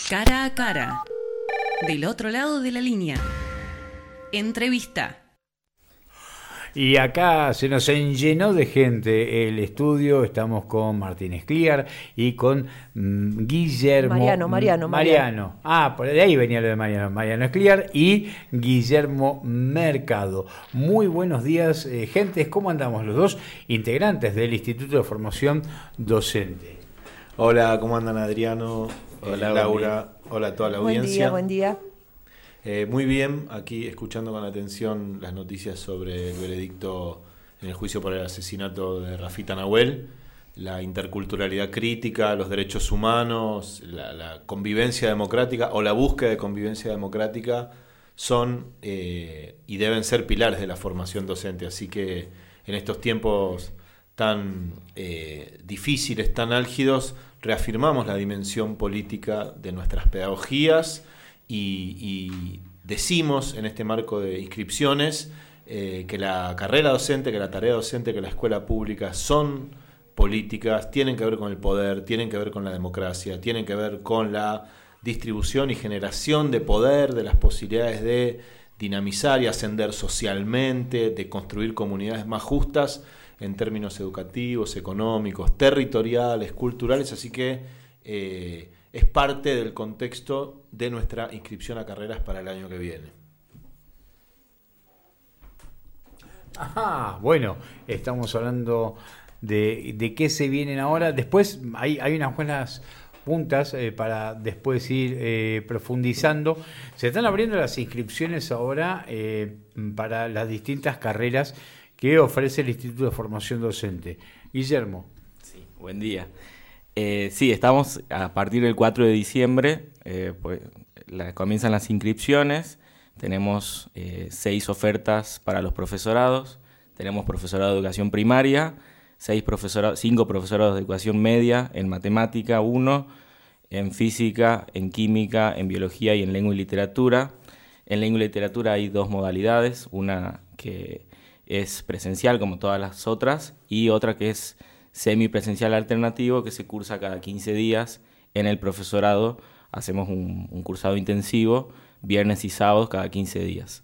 Cara a cara. Del otro lado de la línea. Entrevista. Y acá se nos llenó de gente el estudio. Estamos con Martín Escliar y con Guillermo... Mariano. Por ahí venía lo de Mariano Escliar y Guillermo Mercado. Muy buenos días, gentes. ¿Cómo andamos los dos integrantes del Instituto de Formación Docente? Hola, ¿cómo andan Adriano? Hola Laura, hola a toda la audiencia. Buen día. Muy bien, aquí escuchando con atención las noticias sobre el veredicto en el juicio por el asesinato de Rafita Nahuel, la interculturalidad crítica, los derechos humanos, la convivencia democrática o la búsqueda de convivencia democrática son y deben ser pilares de la formación docente. Así que en estos tiempos tan difíciles, tan álgidos, reafirmamos la dimensión política de nuestras pedagogías y decimos en este marco de inscripciones que la carrera docente, que la tarea docente, que la escuela pública son políticas, tienen que ver con el poder, tienen que ver con la democracia, tienen que ver con la distribución y generación de poder, de las posibilidades de dinamizar y ascender socialmente, de construir comunidades más justas en términos educativos, económicos, territoriales, culturales, así que es parte del contexto de nuestra inscripción a carreras para el año que viene. Bueno, estamos hablando de qué se vienen ahora. Después hay unas buenas puntas para después ir profundizando. Se están abriendo las inscripciones ahora para las distintas carreras que ofrece el Instituto de Formación Docente. Guillermo. Sí, buen día. Sí, estamos a partir del 4 de diciembre, comienzan las inscripciones. Tenemos 6 ofertas para los profesorados. Tenemos profesorado de educación primaria, 5 profesorados de educación media, en matemática 1, en física, en química, en biología y en lengua y literatura. En lengua y literatura hay 2 modalidades, una que es presencial como todas las otras y otra que es semipresencial alternativo, que se cursa cada 15 días. En el profesorado hacemos un cursado intensivo viernes y sábados cada 15 días.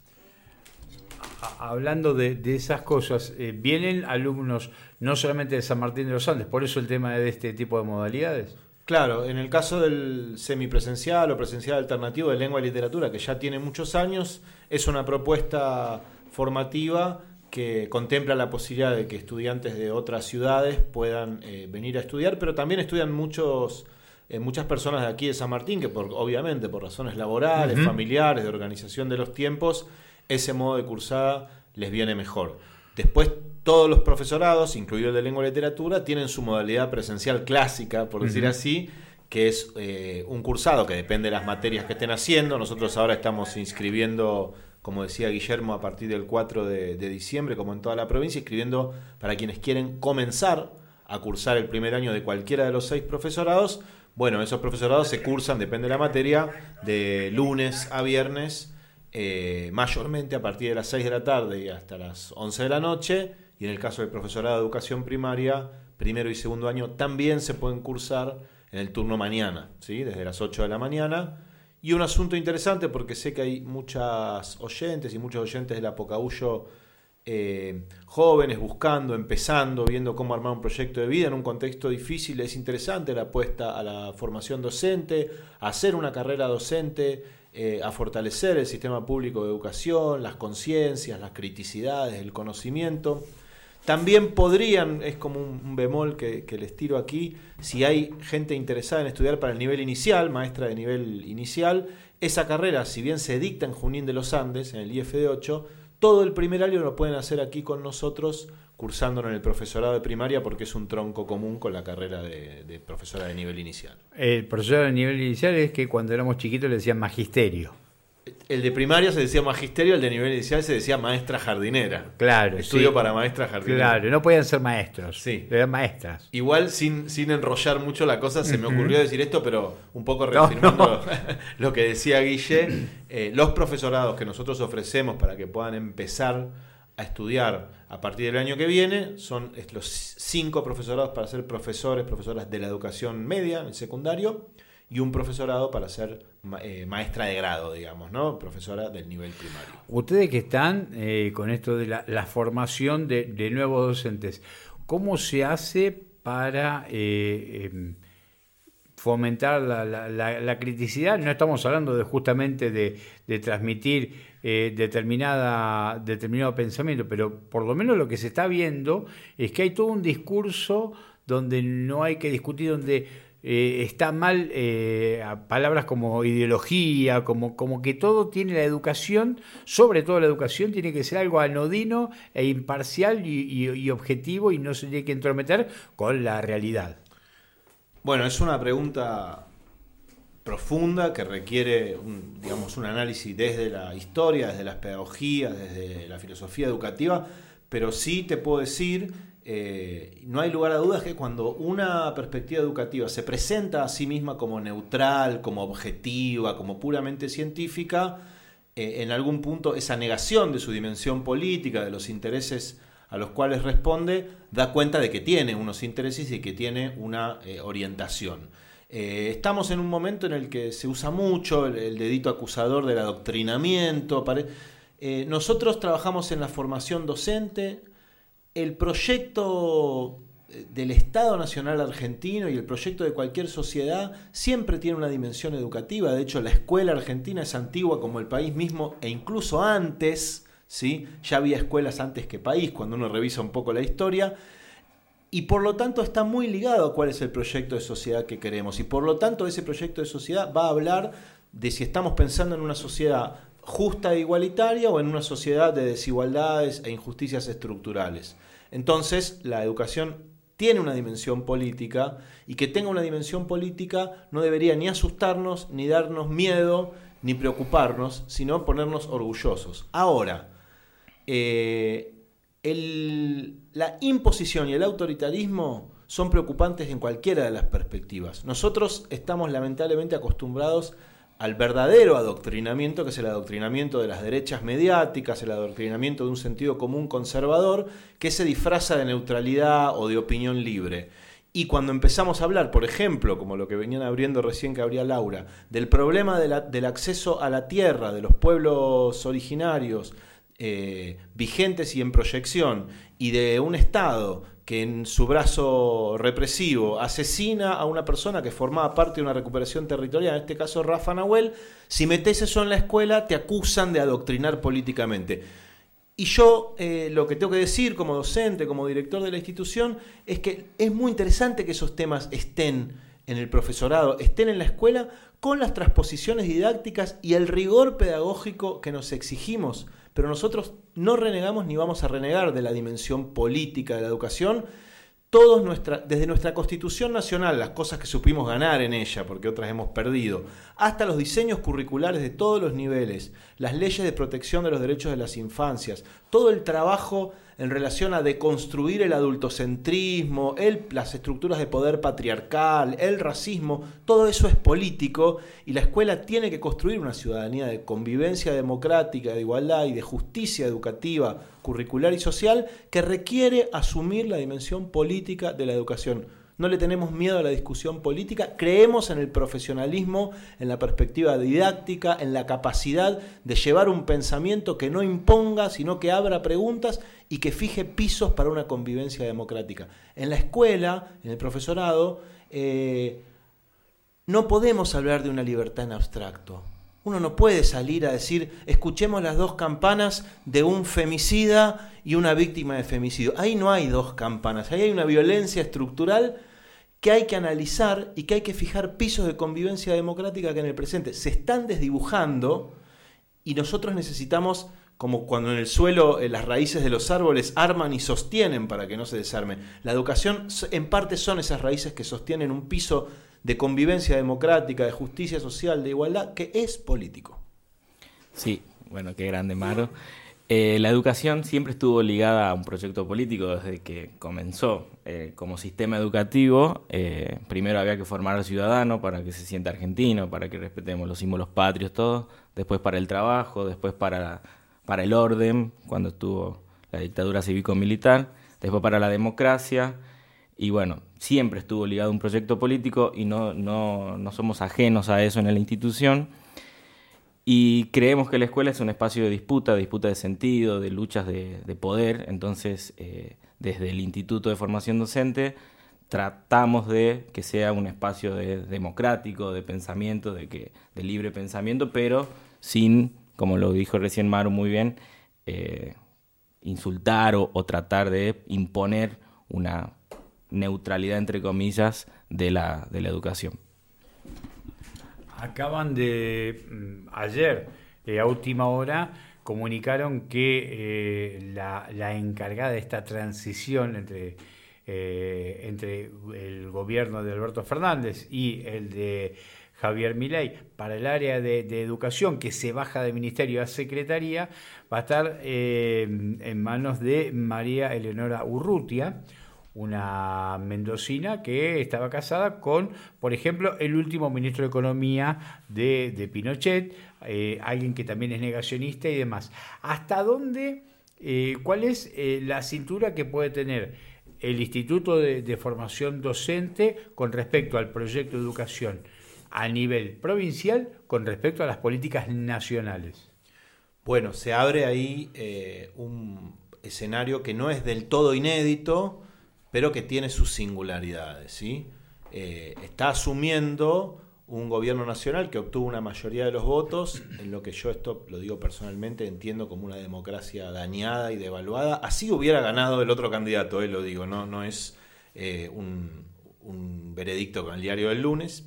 Hablando de esas cosas, ¿vienen alumnos no solamente de San Martín de los Andes? ¿Por eso el tema de este tipo de modalidades? Claro, en el caso del semipresencial o presencial alternativo de lengua y literatura, que ya tiene muchos años, es una propuesta formativa que contempla la posibilidad de que estudiantes de otras ciudades puedan venir a estudiar, pero también estudian muchas personas de aquí de San Martín, que obviamente por razones laborales, familiares, de organización de los tiempos, ese modo de cursada les viene mejor. Después todos los profesorados, incluido el de lengua y literatura, tienen su modalidad presencial clásica, por decir así, que es un cursado que depende de las materias que estén haciendo. Nosotros ahora estamos inscribiendo, como decía Guillermo, a partir del 4 de diciembre, como en toda la provincia, inscribiendo para quienes quieren comenzar a cursar el primer año de cualquiera de los 6 profesorados. Bueno, esos profesorados se cursan, depende de la materia, de lunes a viernes, mayormente a partir de las 6 de la tarde y hasta las 11 de la noche. Y en el caso del profesorado de educación primaria, primero y segundo año, también se pueden cursar en el turno mañana, ¿sí? Desde las 8 de la mañana. Y un asunto interesante, porque sé que hay muchas oyentes y muchos oyentes de la Pocahuyo jóvenes buscando, empezando, viendo cómo armar un proyecto de vida en un contexto difícil. Es interesante la apuesta a la formación docente, a hacer una carrera docente, a fortalecer el sistema público de educación, las conciencias, las criticidades, el conocimiento. También podrían, es como un bemol que les tiro aquí, si hay gente interesada en estudiar para el nivel inicial, maestra de nivel inicial, esa carrera, si bien se dicta en Junín de los Andes, en el IFD 8, todo el primer año lo pueden hacer aquí con nosotros, cursándolo en el profesorado de primaria, porque es un tronco común con la carrera de profesora de nivel inicial. El profesor de nivel inicial es que cuando éramos chiquitos le decían magisterio. El de primaria se decía magisterio, el de nivel inicial se decía maestra jardinera. Claro. Estudio sí. para maestra jardinera. Claro, no podían ser maestros, sí. Eran maestras. Igual, sin enrollar mucho la cosa, se me ocurrió decir esto, pero un poco reafirmando lo que decía Guille. Los profesorados que nosotros ofrecemos para que puedan empezar a estudiar a partir del año que viene son los 5 profesorados para ser profesoras de la educación media, en secundario, y un profesorado para ser maestra de grado, digamos, ¿no? Profesora del nivel primario. Ustedes que están con esto de la formación de nuevos docentes, ¿cómo se hace para fomentar la criticidad? No estamos hablando justamente de transmitir determinado pensamiento, pero por lo menos lo que se está viendo es que hay todo un discurso donde no hay que discutir, donde está mal palabras como ideología, como que todo tiene la educación, sobre todo la educación, tiene que ser algo anodino e imparcial y objetivo, y no se tiene que entrometer con la realidad. Bueno, es una pregunta profunda que requiere un análisis desde la historia, desde las pedagogías, desde la filosofía educativa, pero sí te puedo decir, no hay lugar a dudas que cuando una perspectiva educativa se presenta a sí misma como neutral, como objetiva, como puramente científica, en algún punto esa negación de su dimensión política, de los intereses a los cuales responde, da cuenta de que tiene unos intereses y que tiene una orientación. Estamos en un momento en el que se usa mucho el dedito acusador del adoctrinamiento. Nosotros trabajamos en la formación docente. El proyecto del Estado Nacional Argentino y el proyecto de cualquier sociedad siempre tiene una dimensión educativa. De hecho, la escuela argentina es antigua como el país mismo, e incluso antes, ¿sí? Ya había escuelas antes que país, cuando uno revisa un poco la historia, y por lo tanto está muy ligado a cuál es el proyecto de sociedad que queremos, y por lo tanto ese proyecto de sociedad va a hablar de si estamos pensando en una sociedad justa e igualitaria o en una sociedad de desigualdades e injusticias estructurales. Entonces, la educación tiene una dimensión política, y que tenga una dimensión política no debería ni asustarnos, ni darnos miedo, ni preocuparnos, sino ponernos orgullosos. Ahora, la imposición y el autoritarismo son preocupantes en cualquiera de las perspectivas. Nosotros estamos lamentablemente acostumbrados al verdadero adoctrinamiento, que es el adoctrinamiento de las derechas mediáticas, el adoctrinamiento de un sentido común conservador, que se disfraza de neutralidad o de opinión libre. Y cuando empezamos a hablar, por ejemplo, como lo que venían abriendo recién que abría Laura, del problema del acceso a la tierra de los pueblos originarios vigentes y en proyección, y de un Estado que en su brazo represivo asesina a una persona que formaba parte de una recuperación territorial, en este caso Rafa Nahuel, si metes eso en la escuela te acusan de adoctrinar políticamente. Y yo lo que tengo que decir como docente, como director de la institución, es que es muy interesante que esos temas estén en el profesorado, estén en la escuela, con las transposiciones didácticas y el rigor pedagógico que nos exigimos. Pero nosotros no renegamos ni vamos a renegar de la dimensión política de la educación. Desde nuestra Constitución Nacional, las cosas que supimos ganar en ella, porque otras hemos perdido, hasta los diseños curriculares de todos los niveles, las leyes de protección de los derechos de las infancias, todo el trabajo en relación a deconstruir el adultocentrismo, las estructuras de poder patriarcal, el racismo, todo eso es político, y la escuela tiene que construir una ciudadanía de convivencia democrática, de igualdad y de justicia educativa, curricular y social, que requiere asumir la dimensión política de la educación. No le tenemos miedo a la discusión política, creemos en el profesionalismo, en la perspectiva didáctica, en la capacidad de llevar un pensamiento que no imponga, sino que abra preguntas y que fije pisos para una convivencia democrática. En la escuela, en el profesorado, no podemos hablar de una libertad en abstracto. Uno no puede salir a decir, escuchemos las dos campanas de un femicida y una víctima de femicidio. Ahí no hay dos campanas, ahí hay una violencia estructural que hay que analizar y que hay que fijar pisos de convivencia democrática que en el presente se están desdibujando, y nosotros necesitamos, como cuando en el suelo las raíces de los árboles arman y sostienen para que no se desarmen. La educación en parte son esas raíces que sostienen un piso de convivencia democrática, de justicia social, de igualdad, que es político. Sí, bueno, qué grande, Maro. La educación siempre estuvo ligada a un proyecto político desde que comenzó. Como sistema educativo, primero había que formar al ciudadano para que se sienta argentino, para que respetemos los símbolos patrios, todo. Después para el trabajo, después para el orden, cuando estuvo la dictadura cívico-militar, después para la democracia, y bueno, siempre estuvo ligado a un proyecto político y no somos ajenos a eso en la institución. Y creemos que la escuela es un espacio de disputa de sentido, de luchas de poder. Entonces, desde el Instituto de Formación Docente, tratamos de que sea un espacio democrático, de pensamiento, de libre pensamiento, pero sin, como lo dijo recién Maru muy bien, insultar o tratar de imponer una neutralidad, entre comillas, de la educación. Acaban ayer, a última hora, comunicaron que la encargada de esta transición entre el gobierno de Alberto Fernández y el de Javier Milei para el área de educación, que se baja de ministerio a secretaría, va a estar en manos de María Eleonora Urrutia, una mendocina que estaba casada con, por ejemplo, el último ministro de Economía de Pinochet, alguien que también es negacionista y demás. ¿Hasta dónde, cuál es la cintura que puede tener el Instituto de Formación Docente con respecto al proyecto de educación a nivel provincial con respecto a las políticas nacionales? Bueno, se abre ahí un escenario que no es del todo inédito, pero que tiene sus singularidades, ¿sí? Está asumiendo un gobierno nacional que obtuvo una mayoría de los votos, en lo que yo, esto lo digo personalmente, entiendo como una democracia dañada y devaluada. Así hubiera ganado el otro candidato, lo digo, no es un veredicto con el diario del lunes.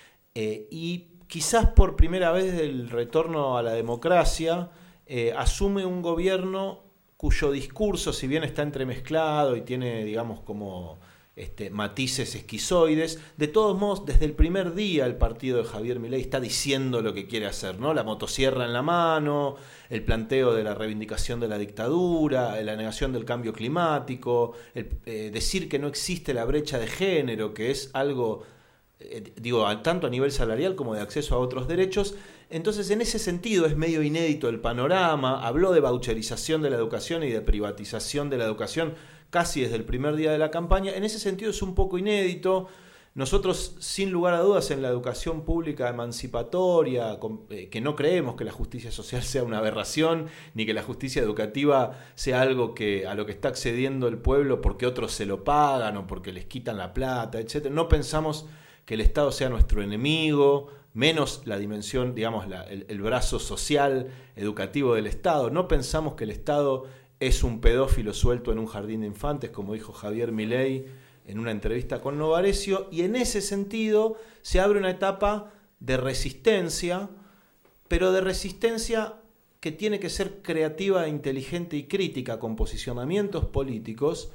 Y quizás por primera vez del retorno a la democracia, asume un gobierno cuyo discurso, si bien está entremezclado y tiene, digamos, como matices esquizoides, de todos modos, desde el primer día el partido de Javier Milei está diciendo lo que quiere hacer, ¿no? La motosierra en la mano, el planteo de la reivindicación de la dictadura, la negación del cambio climático, decir que no existe la brecha de género, que es algo, tanto a nivel salarial como de acceso a otros derechos. Entonces, en ese sentido, es medio inédito el panorama. Habló de voucherización de la educación y de privatización de la educación casi desde el primer día de la campaña. En ese sentido es un poco inédito. Nosotros, sin lugar a dudas, en la educación pública emancipatoria, que no creemos que la justicia social sea una aberración, ni que la justicia educativa sea algo a lo que está accediendo el pueblo porque otros se lo pagan o porque les quitan la plata, etc. No pensamos que el Estado sea nuestro enemigo, menos la dimensión, digamos, el brazo social, educativo del Estado. No pensamos que el Estado es un pedófilo suelto en un jardín de infantes, como dijo Javier Milei en una entrevista con Novarecio, y en ese sentido se abre una etapa de resistencia, pero de resistencia que tiene que ser creativa, inteligente y crítica, con posicionamientos políticos,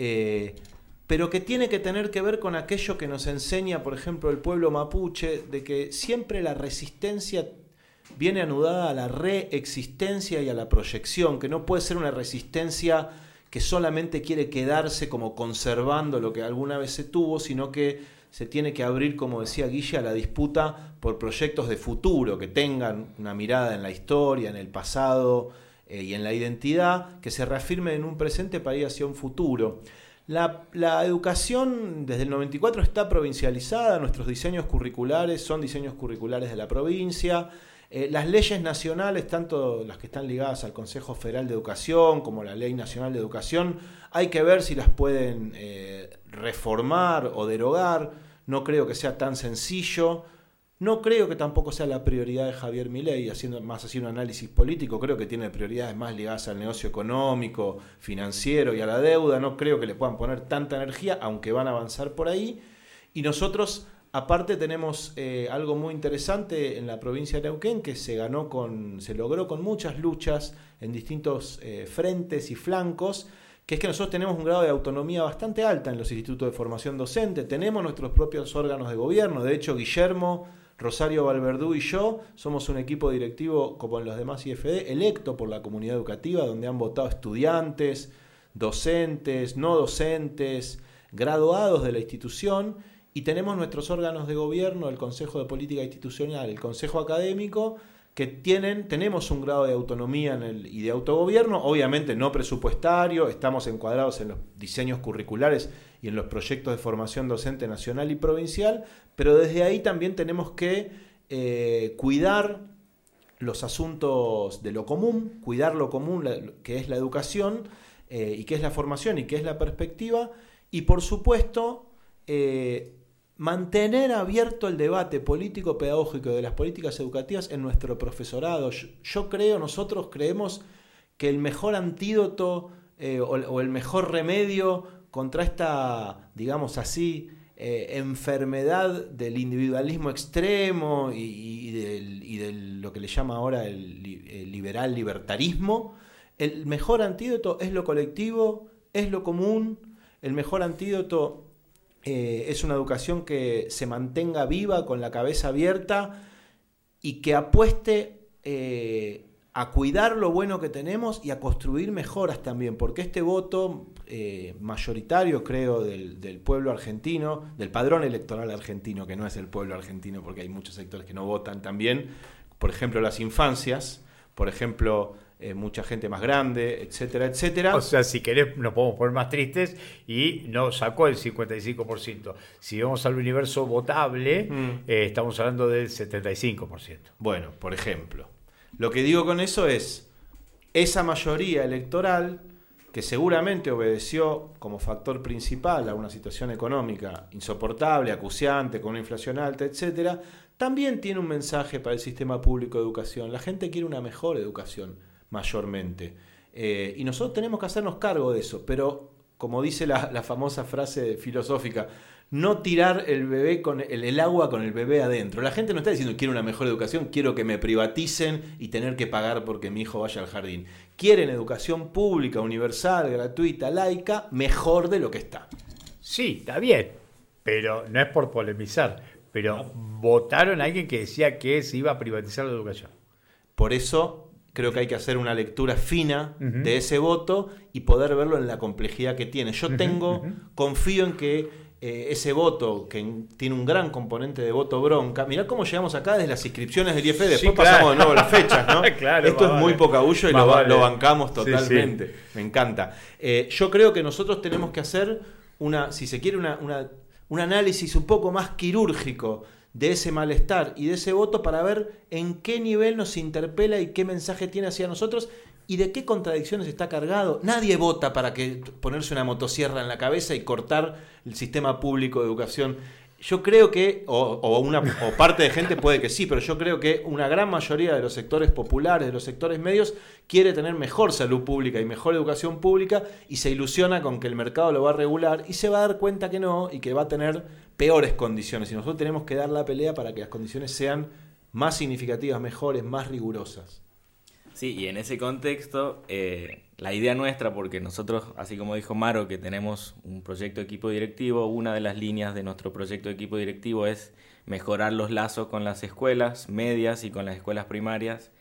pero que tiene que tener que ver con aquello que nos enseña, por ejemplo, el pueblo mapuche, de que siempre la resistencia viene anudada a la reexistencia y a la proyección, que no puede ser una resistencia que solamente quiere quedarse como conservando lo que alguna vez se tuvo, sino que se tiene que abrir, como decía Guille, a la disputa por proyectos de futuro, que tengan una mirada en la historia, en el pasado y en la identidad, que se reafirme en un presente para ir hacia un futuro. La educación desde el 94 está provincializada, nuestros diseños curriculares son diseños curriculares de la provincia. Las leyes nacionales, tanto las que están ligadas al Consejo Federal de Educación como la Ley Nacional de Educación, hay que ver si las pueden reformar o derogar. No creo que sea tan sencillo. No creo que tampoco sea la prioridad de Javier Milei, haciendo más así un análisis político. Creo que tiene prioridades más ligadas al negocio económico, financiero y a la deuda. No creo que le puedan poner tanta energía, aunque van a avanzar por ahí. Y nosotros, aparte, tenemos algo muy interesante en la provincia de Neuquén, que se logró con muchas luchas en distintos frentes y flancos, que es que nosotros tenemos un grado de autonomía bastante alta en los institutos de formación docente. Tenemos nuestros propios órganos de gobierno. De hecho, Guillermo, Rosario Valverdú y yo somos un equipo directivo, como en los demás IFD, electo por la comunidad educativa, donde han votado estudiantes, docentes, no docentes, graduados de la institución, y tenemos nuestros órganos de gobierno, el Consejo de Política Institucional, el Consejo Académico, que tenemos un grado de autonomía y de autogobierno, obviamente no presupuestario, estamos encuadrados en los diseños curriculares y en los proyectos de formación docente nacional y provincial, pero desde ahí también tenemos que cuidar los asuntos de lo común, cuidar lo común, que es la educación, y que es la formación y que es la perspectiva, y por supuesto mantener abierto el debate político-pedagógico de las políticas educativas en nuestro profesorado. Nosotros creemos que el mejor antídoto o el mejor remedio contra esta, digamos así, enfermedad del individualismo extremo y de lo que le llama ahora el liberal libertarismo, el mejor antídoto es lo colectivo, es lo común. El mejor antídoto es una educación que se mantenga viva, con la cabeza abierta, y que apueste a cuidar lo bueno que tenemos y a construir mejoras también, porque este voto mayoritario, creo, del pueblo argentino, del padrón electoral argentino, que no es el pueblo argentino porque hay muchos sectores que no votan también, por ejemplo las infancias, por ejemplo mucha gente más grande, etcétera, etcétera. O sea, si querés nos podemos poner más tristes, y no sacó el 55%. Si vamos al universo votable, estamos hablando del 75%. Bueno, por ejemplo, lo que digo con eso es, esa mayoría electoral, que seguramente obedeció como factor principal a una situación económica insoportable, acuciante, con una inflación alta, etcétera, también tiene un mensaje para el sistema público de educación. La gente quiere una mejor educación, mayormente. Y nosotros tenemos que hacernos cargo de eso, pero como dice la famosa frase filosófica, no tirar el bebé con el agua con el bebé adentro. La gente no está diciendo quiero una mejor educación, quiero que me privaticen y tener que pagar porque mi hijo vaya al jardín. Quieren educación pública, universal, gratuita, laica, mejor de lo que está. Sí, está bien, pero no es por polemizar, pero votaron a alguien que decía que se iba a privatizar la educación. Por eso creo que hay que hacer una lectura fina de ese voto y poder verlo en la complejidad que tiene. Yo confío en que ese voto, que tiene un gran componente de voto bronca, mirá cómo llegamos acá desde las inscripciones del IFE, después pasamos de nuevo a las fechas, ¿no? Claro, esto es muy pocabullo y lo bancamos totalmente. Sí. Me encanta. Yo creo que nosotros tenemos que hacer si se quiere, un análisis un poco más quirúrgico de ese malestar y de ese voto, para ver en qué nivel nos interpela y qué mensaje tiene hacia nosotros y de qué contradicciones está cargado. Nadie vota para ponerse una motosierra en la cabeza y cortar el sistema público de educación. Yo creo que, o parte de gente puede que sí, pero yo creo que una gran mayoría de los sectores populares, de los sectores medios, quiere tener mejor salud pública y mejor educación pública, y se ilusiona con que el mercado lo va a regular, y se va a dar cuenta que no, y que va a tener peores condiciones. Y nosotros tenemos que dar la pelea para que las condiciones sean más significativas, mejores, más rigurosas. Sí, y en ese contexto, la idea nuestra, porque nosotros, así como dijo Maro, que tenemos un proyecto de equipo directivo, una de las líneas de nuestro proyecto de equipo directivo es mejorar los lazos con las escuelas medias y con las escuelas primarias.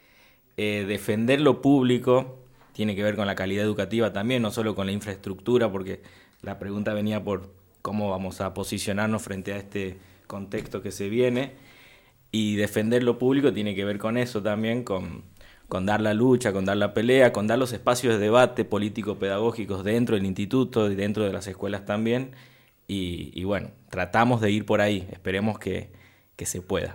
Defender lo público tiene que ver con la calidad educativa también, no solo con la infraestructura, porque la pregunta venía por cómo vamos a posicionarnos frente a este contexto que se viene. Y defender lo público tiene que ver con eso también, con dar la lucha, con dar la pelea, con dar los espacios de debate político-pedagógicos dentro del instituto y dentro de las escuelas también. Y bueno, tratamos de ir por ahí, esperemos que se pueda.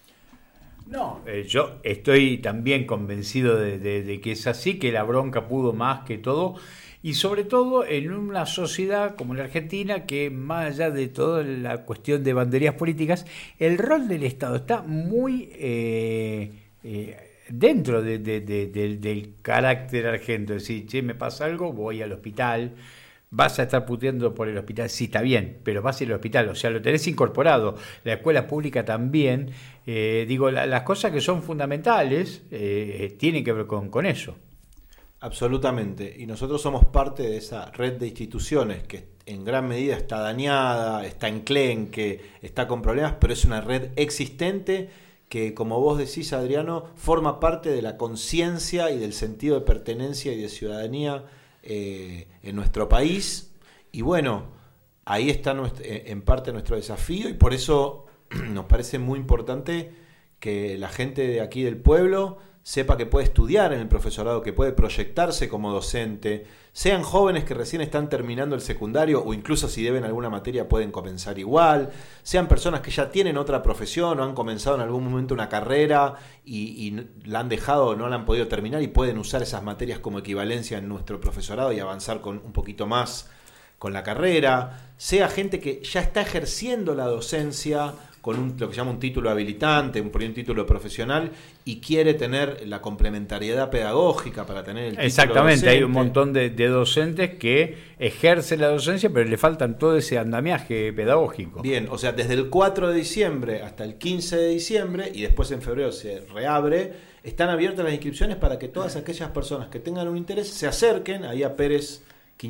No, yo estoy también convencido de que es así, que la bronca pudo más que todo, y sobre todo en una sociedad como la Argentina, que más allá de toda la cuestión de banderías políticas, el rol del Estado está muy dentro del carácter argentino. Es decir, che, me pasa algo, voy al hospital. Vas a estar puteando por el hospital, sí, está bien, pero vas a ir al hospital, o sea, lo tenés incorporado. La escuela pública también. Las cosas que son fundamentales tienen que ver con eso. Absolutamente, y nosotros somos parte de esa red de instituciones que en gran medida está dañada, está enclenque, está con problemas, pero es una red existente que, como vos decís, Adriano, forma parte de la conciencia y del sentido de pertenencia y de ciudadanía en nuestro país. Y bueno, ahí está en parte nuestro desafío, y por eso nos parece muy importante que la gente de aquí del pueblo sepa que puede estudiar en el profesorado, que puede proyectarse como docente, sean jóvenes que recién están terminando el secundario o incluso si deben alguna materia pueden comenzar igual, sean personas que ya tienen otra profesión o han comenzado en algún momento una carrera y la han dejado o no la han podido terminar y pueden usar esas materias como equivalencia en nuestro profesorado y avanzar con un poquito más con la carrera, sea gente que ya está ejerciendo la docencia con lo que se llama un título habilitante, por ahí un título profesional, y quiere tener la complementariedad pedagógica para tener el título Exactamente, docente. hay un montón de docentes que ejercen la docencia, pero le faltan todo ese andamiaje pedagógico. Bien, o sea, desde el 4 de diciembre hasta el 15 de diciembre, y después en febrero se reabre, están abiertas las inscripciones para que todas aquellas personas que tengan un interés se acerquen ahí a Pérez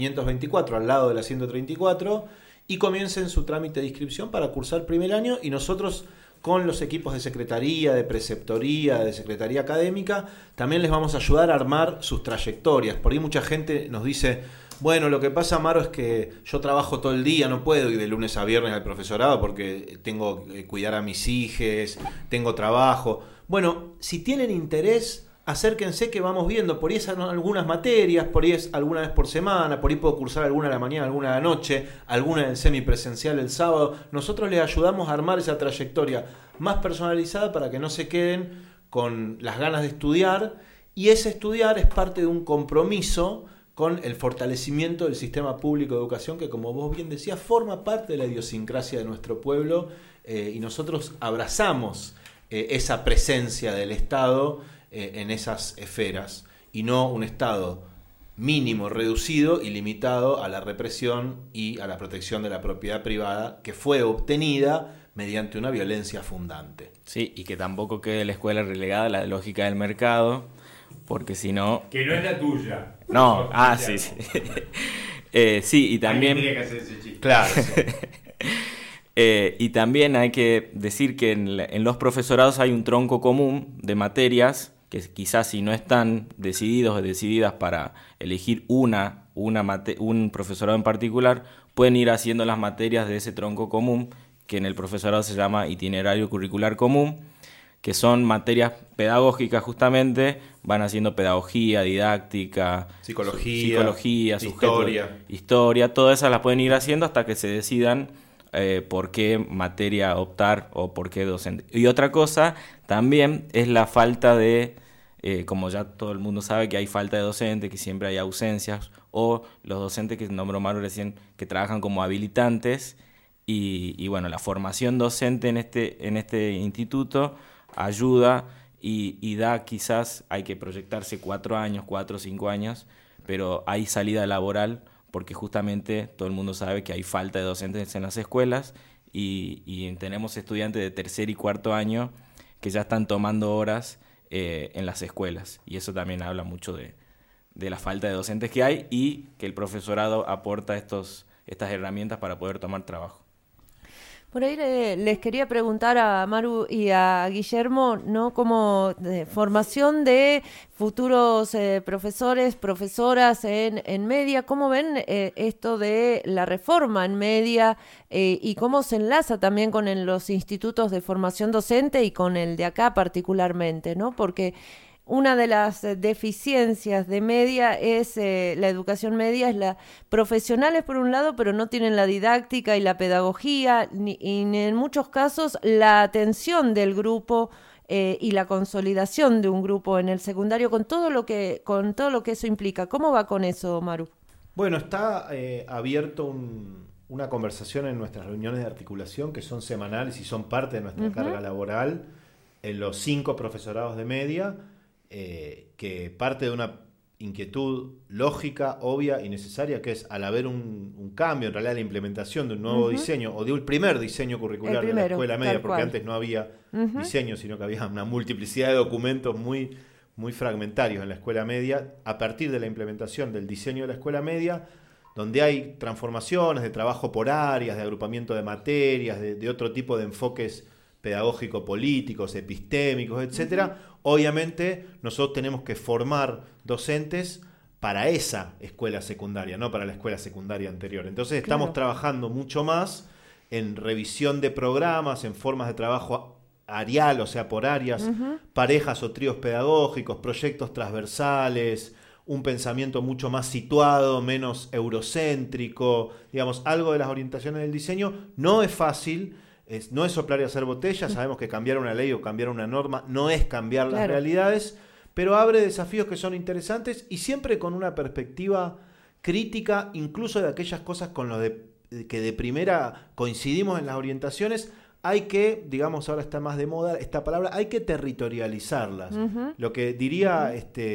524, al lado de la 134, y comiencen su trámite de inscripción para cursar primer año, y nosotros con los equipos de secretaría, de preceptoría, de secretaría académica, también les vamos a ayudar a armar sus trayectorias. Por ahí mucha gente nos dice, bueno, lo que pasa, Amaro, es que yo trabajo todo el día, no puedo ir de lunes a viernes al profesorado porque tengo que cuidar a mis hijos, tengo trabajo. Bueno, si tienen interés, acérquense que vamos viendo, por ahí son algunas materias, por ahí es alguna vez por semana, por ahí puedo cursar alguna a la mañana, alguna a la noche, alguna en semipresencial el sábado. Nosotros les ayudamos a armar esa trayectoria más personalizada para que no se queden con las ganas de estudiar, y ese estudiar es parte de un compromiso con el fortalecimiento del sistema público de educación que, como vos bien decías, forma parte de la idiosincrasia de nuestro pueblo, y nosotros abrazamos esa presencia del Estado en esas esferas, y no un Estado mínimo, reducido y limitado a la represión y a la protección de la propiedad privada que fue obtenida mediante una violencia fundante. Sí, y que tampoco quede la escuela relegada a la lógica del mercado, porque si no... Que no es la tuya. No, sí. Sí, y también... Alguien tiene que hacer ese chiste. Claro. Sí. Y también hay que decir que en los profesorados hay un tronco común de materias que quizás si no están decididos o decididas para elegir un profesorado en particular, pueden ir haciendo las materias de ese tronco común, que en el profesorado se llama itinerario curricular común, que son materias pedagógicas justamente, van haciendo pedagogía, didáctica, psicología, historia, todas esas las pueden ir haciendo hasta que se decidan por qué materia optar o por qué docente. Y otra cosa también es la falta de, como ya todo el mundo sabe que hay falta de docente, que siempre hay ausencias, o los docentes que nombró Maru recién, que trabajan como habilitantes, y bueno, la formación docente en este instituto ayuda y da, quizás hay que proyectarse 4 o 5 años, pero hay salida laboral, porque justamente todo el mundo sabe que hay falta de docentes en las escuelas y tenemos estudiantes de tercer y cuarto año que ya están tomando horas en las escuelas, y eso también habla mucho de la falta de docentes que hay y que el profesorado aporta estas herramientas para poder tomar trabajo. Por ahí les quería preguntar a Maru y a Guillermo, ¿no? Como formación de futuros profesores, profesoras en media, ¿cómo ven esto de la reforma en media y cómo se enlaza también con los institutos de formación docente y con el de acá particularmente, ¿no? Porque una de las deficiencias de media es la educación media, es la profesionales por un lado, pero no tienen la didáctica y la pedagogía, y en muchos casos la atención del grupo y la consolidación de un grupo en el secundario con todo lo que eso implica. ¿Cómo va con eso, Maru? Bueno, está abierto una conversación en nuestras reuniones de articulación, que son semanales y son parte de nuestra carga laboral, en los 5 profesorados de media, que parte de una inquietud lógica, obvia y necesaria, que es, al haber un cambio, en realidad la implementación de un nuevo diseño, o de un primer diseño curricular de la escuela media, porque antes no había diseño, sino que había una multiplicidad de documentos muy, muy fragmentarios en la escuela media, a partir de la implementación del diseño de la escuela media, donde hay transformaciones de trabajo por áreas, de agrupamiento de materias, de otro tipo de enfoques pedagógico-políticos, epistémicos, etcétera. Obviamente nosotros tenemos que formar docentes para esa escuela secundaria, no para la escuela secundaria anterior. Entonces estamos trabajando mucho más en revisión de programas, en formas de trabajo arial, o sea, por áreas, parejas o tríos pedagógicos, proyectos transversales, un pensamiento mucho más situado, menos eurocéntrico, digamos, algo de las orientaciones del diseño. No es fácil, no es soplar y hacer botellas, sabemos que cambiar una ley o cambiar una norma no es cambiar las realidades, pero abre desafíos que son interesantes y siempre con una perspectiva crítica, incluso de aquellas cosas con los que de primera coincidimos en las orientaciones. Hay que, digamos, ahora está más de moda esta palabra, hay que territorializarlas. Lo que diría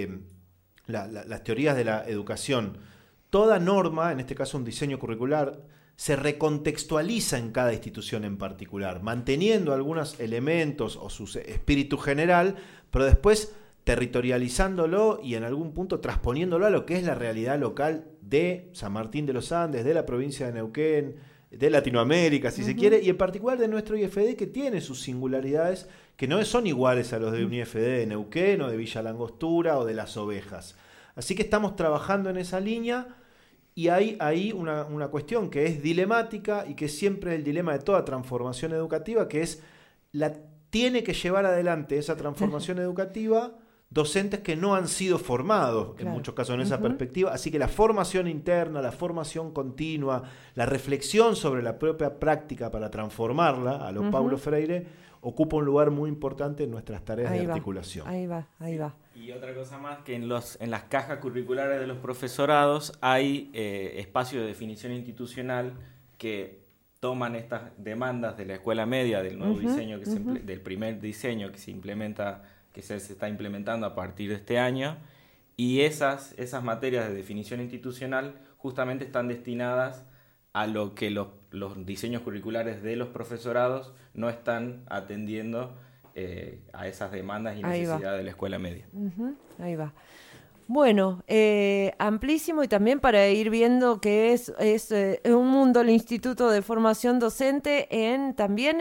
las teorías de la educación, toda norma, en este caso un diseño curricular, se recontextualiza en cada institución en particular, manteniendo algunos elementos o su espíritu general, pero después territorializándolo y en algún punto transponiéndolo a lo que es la realidad local de San Martín de los Andes, de la provincia de Neuquén, de Latinoamérica, si se quiere, y en particular de nuestro IFD, que tiene sus singularidades, que no son iguales a los de un IFD de Neuquén o de Villa Langostura o de Las Ovejas. Así que estamos trabajando en esa línea y hay ahí una cuestión que es dilemática y que es siempre el dilema de toda transformación educativa, que es tiene que llevar adelante esa transformación educativa docentes que no han sido formados, en muchos casos en esa perspectiva, así que la formación interna, la formación continua, la reflexión sobre la propia práctica para transformarla, a lo Paulo Freire, ocupa un lugar muy importante en nuestras tareas de articulación. Ahí va. Y otra cosa más, que en las cajas curriculares de los profesorados hay espacios de definición institucional que toman estas demandas de la escuela media, del nuevo diseño, del primer diseño que se implementa, que se está implementando a partir de este año, y esas materias de definición institucional justamente están destinadas a lo que los diseños curriculares de los profesorados no están atendiendo a esas demandas y necesidades de la escuela media. Ahí va. Bueno, amplísimo, y también para ir viendo que es un mundo el Instituto de Formación Docente también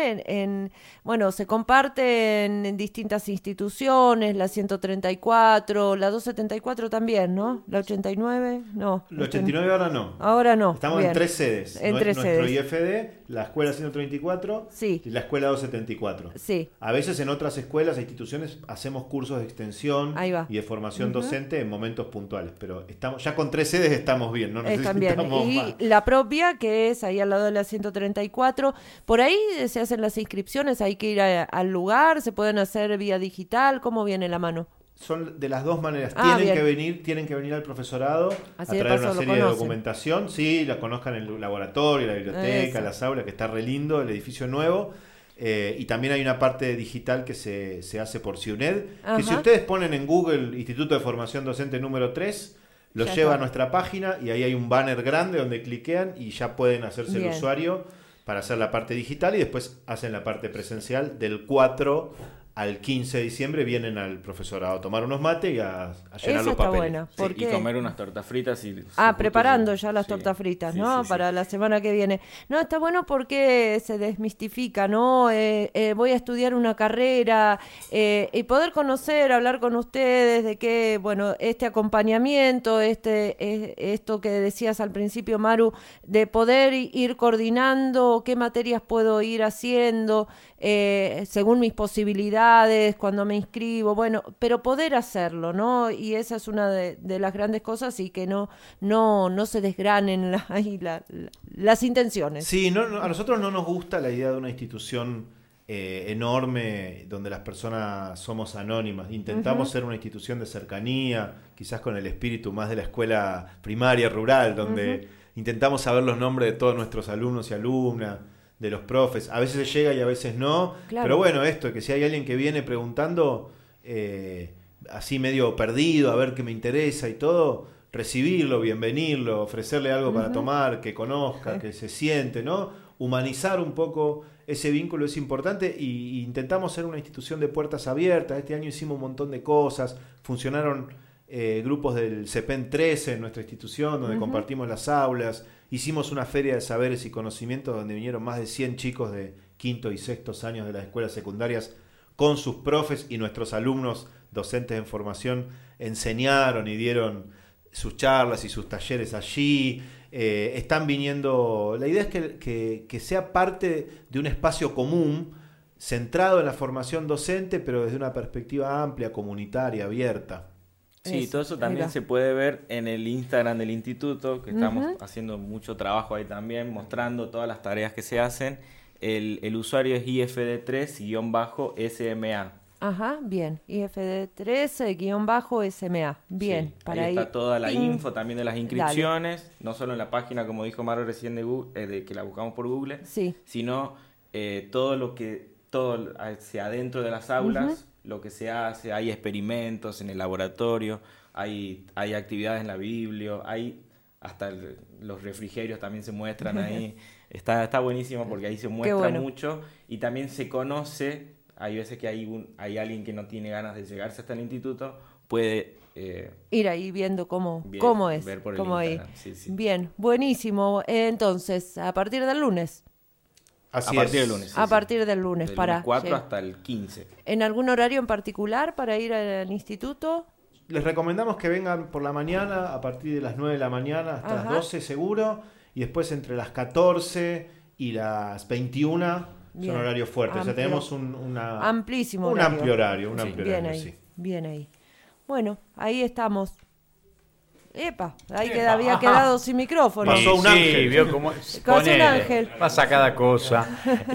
se comparte en distintas instituciones, la 134, la 274 también, ¿no? La 89, no. La 89 ahora no. Ahora no. Estamos bien. En 3 sedes. Nuestro IFD, la escuela 134 y la escuela 274. Sí. A veces en otras escuelas e instituciones hacemos cursos de extensión y de formación docente en momentos puntuales, pero ya con 3 sedes estamos bien, no necesitamos más. Y la propia, que es ahí al lado de la 134, por ahí se hacen las inscripciones, hay que ir al lugar, se pueden hacer vía digital, ¿cómo viene la mano? Son de las dos maneras, tienen que venir al profesorado así a traer una serie de documentación, la conozcan en el laboratorio, la biblioteca, las aulas, que está re lindo, el edificio nuevo. Y también hay una parte digital que se hace por CIUNED, que si ustedes ponen en Google Instituto de Formación Docente número 3, los lleva a nuestra página y ahí hay un banner grande donde cliquean y ya pueden hacerse el usuario para hacer la parte digital y después hacen la parte presencial. Del 4 al 15 de diciembre vienen al profesorado a tomar unos mates y a llenar los papeles. Buena, y comer unas tortas fritas. Preparando ya las tortas fritas, ¿no? Para la semana que viene. No, está bueno porque se desmistifica, ¿no? Voy a estudiar una carrera y poder conocer, hablar con ustedes de que, este acompañamiento, esto que decías al principio, Maru, de poder ir coordinando qué materias puedo ir haciendo según mis posibilidades, cuando me inscribo, pero poder hacerlo, ¿no? Y esa es una de las grandes cosas y que no se desgranen las intenciones. Sí, a nosotros no nos gusta la idea de una institución enorme donde las personas somos anónimas. Intentamos ser una institución de cercanía, quizás con el espíritu más de la escuela primaria rural, donde intentamos saber los nombres de todos nuestros alumnos y alumnas, de los profes. A veces se llega y a veces no. Claro. Pero esto, que si hay alguien que viene preguntando así medio perdido, a ver qué me interesa y todo, recibirlo, bienvenirlo, ofrecerle algo para tomar, que conozca, que se siente, ¿no? Humanizar un poco ese vínculo es importante y intentamos ser una institución de puertas abiertas. Este año hicimos un montón de cosas, funcionaron grupos del CEPEN 13 en nuestra institución, donde compartimos las aulas. Hicimos una feria de saberes y conocimientos donde vinieron más de 100 chicos de quinto y sextos años de las escuelas secundarias con sus profes, y nuestros alumnos docentes en formación enseñaron y dieron sus charlas y sus talleres allí. Están viniendo, la idea es que sea parte de un espacio común centrado en la formación docente, pero desde una perspectiva amplia, comunitaria, abierta. Sí, todo eso también se puede ver en el Instagram del instituto, que estamos haciendo mucho trabajo ahí también, mostrando todas las tareas que se hacen. El usuario es IFD3-SMA. Ajá, bien. IFD3-SMA. Bien. Sí, para ahí está toda la info también de las inscripciones, dale. No solo en la página, como dijo Maru recién, de que la buscamos por Google, sí. Sino todo hacia adentro de las aulas, lo que se hace, hay experimentos en el laboratorio, hay actividades en la biblia, hay hasta los refrigerios también se muestran ahí. Está buenísimo porque ahí se muestra mucho y también se conoce. Hay veces que hay alguien que no tiene ganas de llegarse hasta el instituto, puede ir ahí viendo cómo es. Ver por el cómo Instagram. Sí. Bien, buenísimo. Entonces, a partir del lunes. A partir del lunes. A partir del lunes, del 4 hasta el 15. ¿En algún horario en particular para ir al instituto? Les recomendamos que vengan por la mañana, a partir de las 9 de la mañana hasta las 12 seguro, y después entre las 14 y las 21 son horarios fuertes. O sea, tenemos un amplísimo amplio horario. Bien ahí. Bueno, ahí estamos. Epa, ahí había quedado sin micrófono. Pasó un ángel. Sí, vio cómo pasó un ángel. Pasa cada cosa.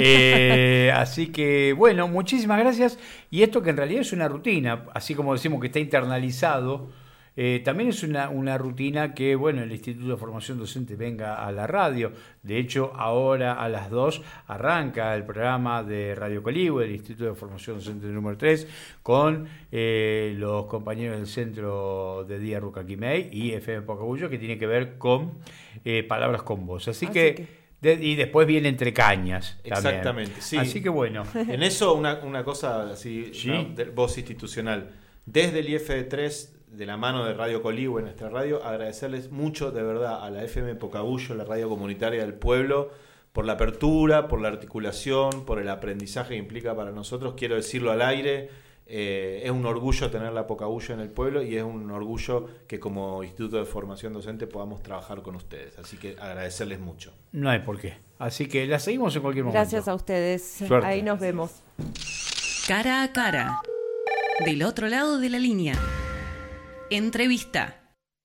Así que, bueno, muchísimas gracias. Y esto que en realidad es una rutina, así como decimos que está internalizado, también es una rutina que, bueno, el Instituto de Formación Docente venga a la radio. De hecho, ahora a las 2 arranca el programa de Radio Coligüe, el Instituto de Formación Docente número 3, con los compañeros del Centro de Día Rucaquimey y FM Pocahullo, que tiene que ver con Palabras con Voz. Así que y después viene Entre Cañas. Exactamente, también. Sí. Así que bueno. En eso una cosa así, de voz institucional. Desde el IFD3, de la mano de Radio Coligüe, nuestra radio, agradecerles mucho de verdad a la FM Pocahullo, la radio comunitaria del pueblo, por la apertura, por la articulación, por el aprendizaje que implica para nosotros. Quiero decirlo al aire, es un orgullo tener la Pocahullo en el pueblo y es un orgullo que como Instituto de Formación Docente podamos trabajar con ustedes. Así que agradecerles mucho. No hay por qué. Así que la seguimos en cualquier momento. Gracias a ustedes. Suerte. Ahí nos vemos. Cara a cara. Del otro lado de la línea. Entrevista.